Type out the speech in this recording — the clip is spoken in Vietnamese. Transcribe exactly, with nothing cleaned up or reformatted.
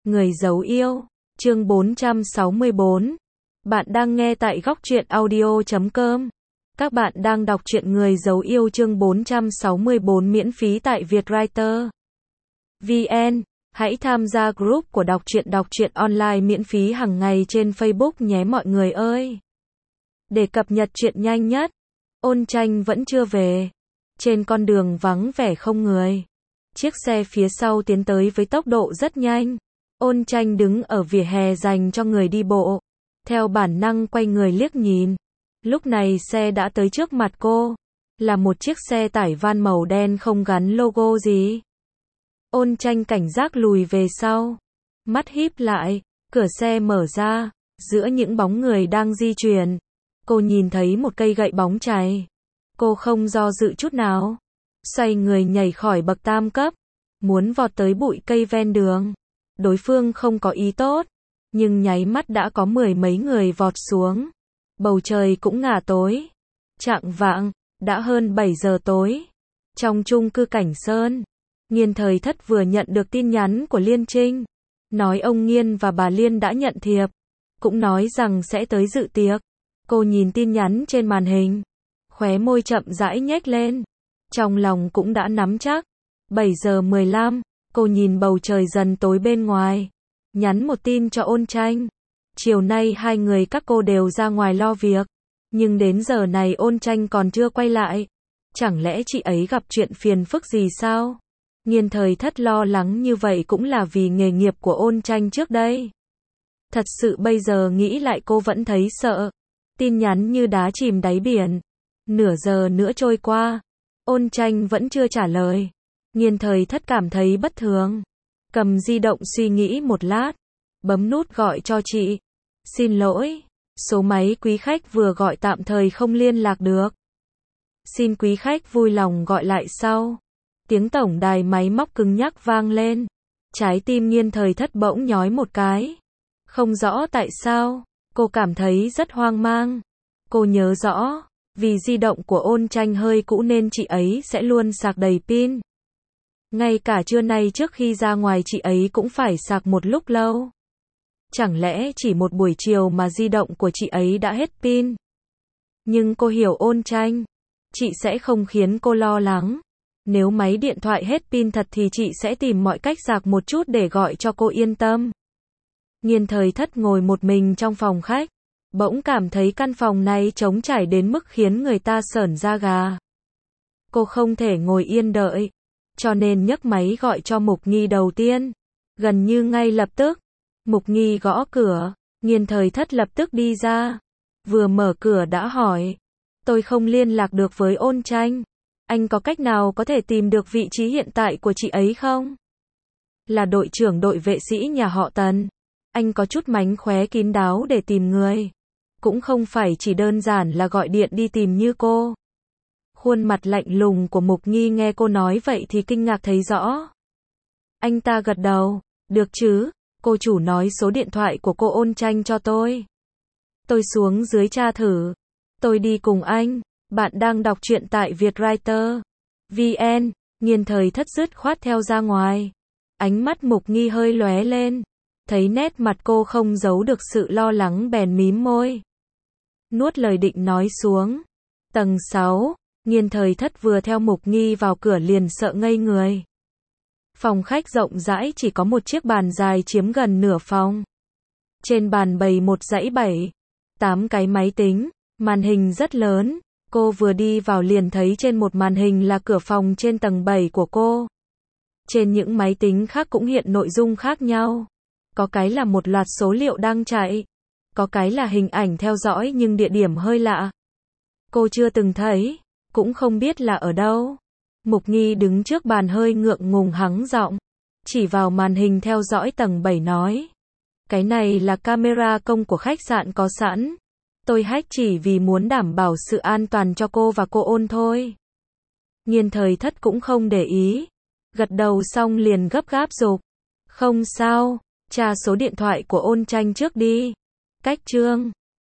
Người dấu yêu, chương bốn trăm sáu mươi bốn. Bạn đang nghe tại góc truyện audio chấm com. Các bạn đang đọc truyện Người dấu yêu chương bốn trăm sáu mươi bốn miễn phí tại Vietwriter vê en. Hãy tham gia group của đọc truyện đọc truyện online miễn phí hàng ngày trên Facebook nhé mọi người ơi. Để cập nhật truyện nhanh nhất, Ôn Tranh vẫn chưa về. Trên con đường vắng vẻ không người. Chiếc xe phía sau tiến tới với tốc độ rất nhanh. Ôn Tranh đứng ở vỉa hè dành cho người đi bộ. Theo bản năng quay người liếc nhìn. Lúc này xe đã tới trước mặt cô. Là một chiếc xe tải van màu đen không gắn logo gì. Ôn Tranh cảnh giác lùi về sau. Mắt híp lại, cửa xe mở ra. Giữa những bóng người đang di chuyển, cô nhìn thấy một cây gậy bóng chày. Cô không do dự chút nào. Xoay người nhảy khỏi bậc tam cấp. Muốn vọt tới bụi cây ven đường. Đối phương không có ý tốt. Nhưng nháy mắt đã có mười mấy người vọt xuống. Bầu trời cũng ngả tối. Chạng vạng, đã hơn bảy giờ tối. Trong chung cư Cảnh Sơn, Nghiên Thời Thất vừa nhận được tin nhắn của Liên Trinh. Nói ông Nghiên và bà Liên đã nhận thiệp. Cũng nói rằng sẽ tới dự tiệc. Cô nhìn tin nhắn trên màn hình. Khóe môi chậm rãi nhếch lên. Trong lòng cũng đã nắm chắc. bảy giờ mười lăm, cô nhìn bầu trời dần tối bên ngoài. Nhắn một tin cho Ôn Tranh. Chiều nay hai người các cô đều ra ngoài lo việc. Nhưng đến giờ này Ôn Tranh còn chưa quay lại. Chẳng lẽ chị ấy gặp chuyện phiền phức gì sao? Nghiên Thời Thất lo lắng như vậy cũng là vì nghề nghiệp của Ôn Tranh trước đây. Thật sự bây giờ nghĩ lại cô vẫn thấy sợ. Tin nhắn như đá chìm đáy biển. Nửa giờ nữa trôi qua. Ôn Tranh vẫn chưa trả lời. Nghiên Thời Thất cảm thấy bất thường. Cầm di động suy nghĩ một lát. Bấm nút gọi cho chị. Xin lỗi. Số máy quý khách vừa gọi tạm thời không liên lạc được. Xin quý khách vui lòng gọi lại sau. Tiếng tổng đài máy móc cứng nhắc vang lên. Trái tim Nghiên Thời Thất bỗng nhói một cái. Không rõ tại sao. Cô cảm thấy rất hoang mang. Cô nhớ rõ. Vì di động của Ôn Tranh hơi cũ nên chị ấy sẽ luôn sạc đầy pin. Ngay cả trưa nay trước khi ra ngoài chị ấy cũng phải sạc một lúc lâu. Chẳng lẽ chỉ một buổi chiều mà di động của chị ấy đã hết pin? Nhưng cô hiểu Ôn Tranh. Chị sẽ không khiến cô lo lắng. Nếu máy điện thoại hết pin thật thì chị sẽ tìm mọi cách sạc một chút để gọi cho cô yên tâm. Nghiên Thời Thất ngồi một mình trong phòng khách. Bỗng cảm thấy căn phòng này trống trải đến mức khiến người ta sởn da gà. Cô không thể ngồi yên đợi. Cho nên nhấc máy gọi cho Mục Nghi đầu tiên. Gần như ngay lập tức. Mục Nghi gõ cửa. Nghiên Thời Thất lập tức đi ra. Vừa mở cửa đã hỏi. Tôi không liên lạc được với Ôn Tranh. Anh có cách nào có thể tìm được vị trí hiện tại của chị ấy không? Là đội trưởng đội vệ sĩ nhà họ Tần. Anh có chút mánh khóe kín đáo để tìm người. Cũng không phải chỉ đơn giản là gọi điện đi tìm như cô. Khuôn mặt lạnh lùng của Mục Nghi nghe cô nói vậy thì kinh ngạc thấy rõ. Anh ta gật đầu. Được chứ, cô chủ nói số điện thoại của cô Ôn Tranh cho tôi. Tôi xuống dưới tra thử. Tôi đi cùng anh. Bạn đang đọc truyện tại Vietwriter vê en. Nghiên Thời Thất dứt khoát theo ra ngoài. Ánh mắt Mục Nghi hơi lóe lên. Thấy nét mặt cô không giấu được sự lo lắng bèn mím môi. Nuốt lời định nói xuống. Tầng sáu. Nghiên Thời Thất vừa theo Mục Nghi vào cửa liền sợ ngây người. Phòng khách rộng rãi chỉ có một chiếc bàn dài chiếm gần nửa phòng. Trên bàn bày một dãy bảy, tám cái máy tính, màn hình rất lớn. Cô vừa đi vào liền thấy trên một màn hình là cửa phòng trên tầng bảy của cô. Trên những máy tính khác cũng hiện nội dung khác nhau. Có cái là một loạt số liệu đang chạy. Có cái là hình ảnh theo dõi nhưng địa điểm hơi lạ. Cô chưa từng thấy, cũng không biết là ở đâu. Mục Nghi đứng trước bàn hơi ngượng ngùng hắng giọng. Chỉ vào màn hình theo dõi tầng bảy nói. Cái này là camera công của khách sạn có sẵn. Tôi hack chỉ vì muốn đảm bảo sự an toàn cho cô và cô Ôn thôi. Nghiên Thời Thất cũng không để ý. Gật đầu xong liền gấp gáp giục. Không sao, tra số điện thoại của Ôn Tranh trước đi. Cách chương.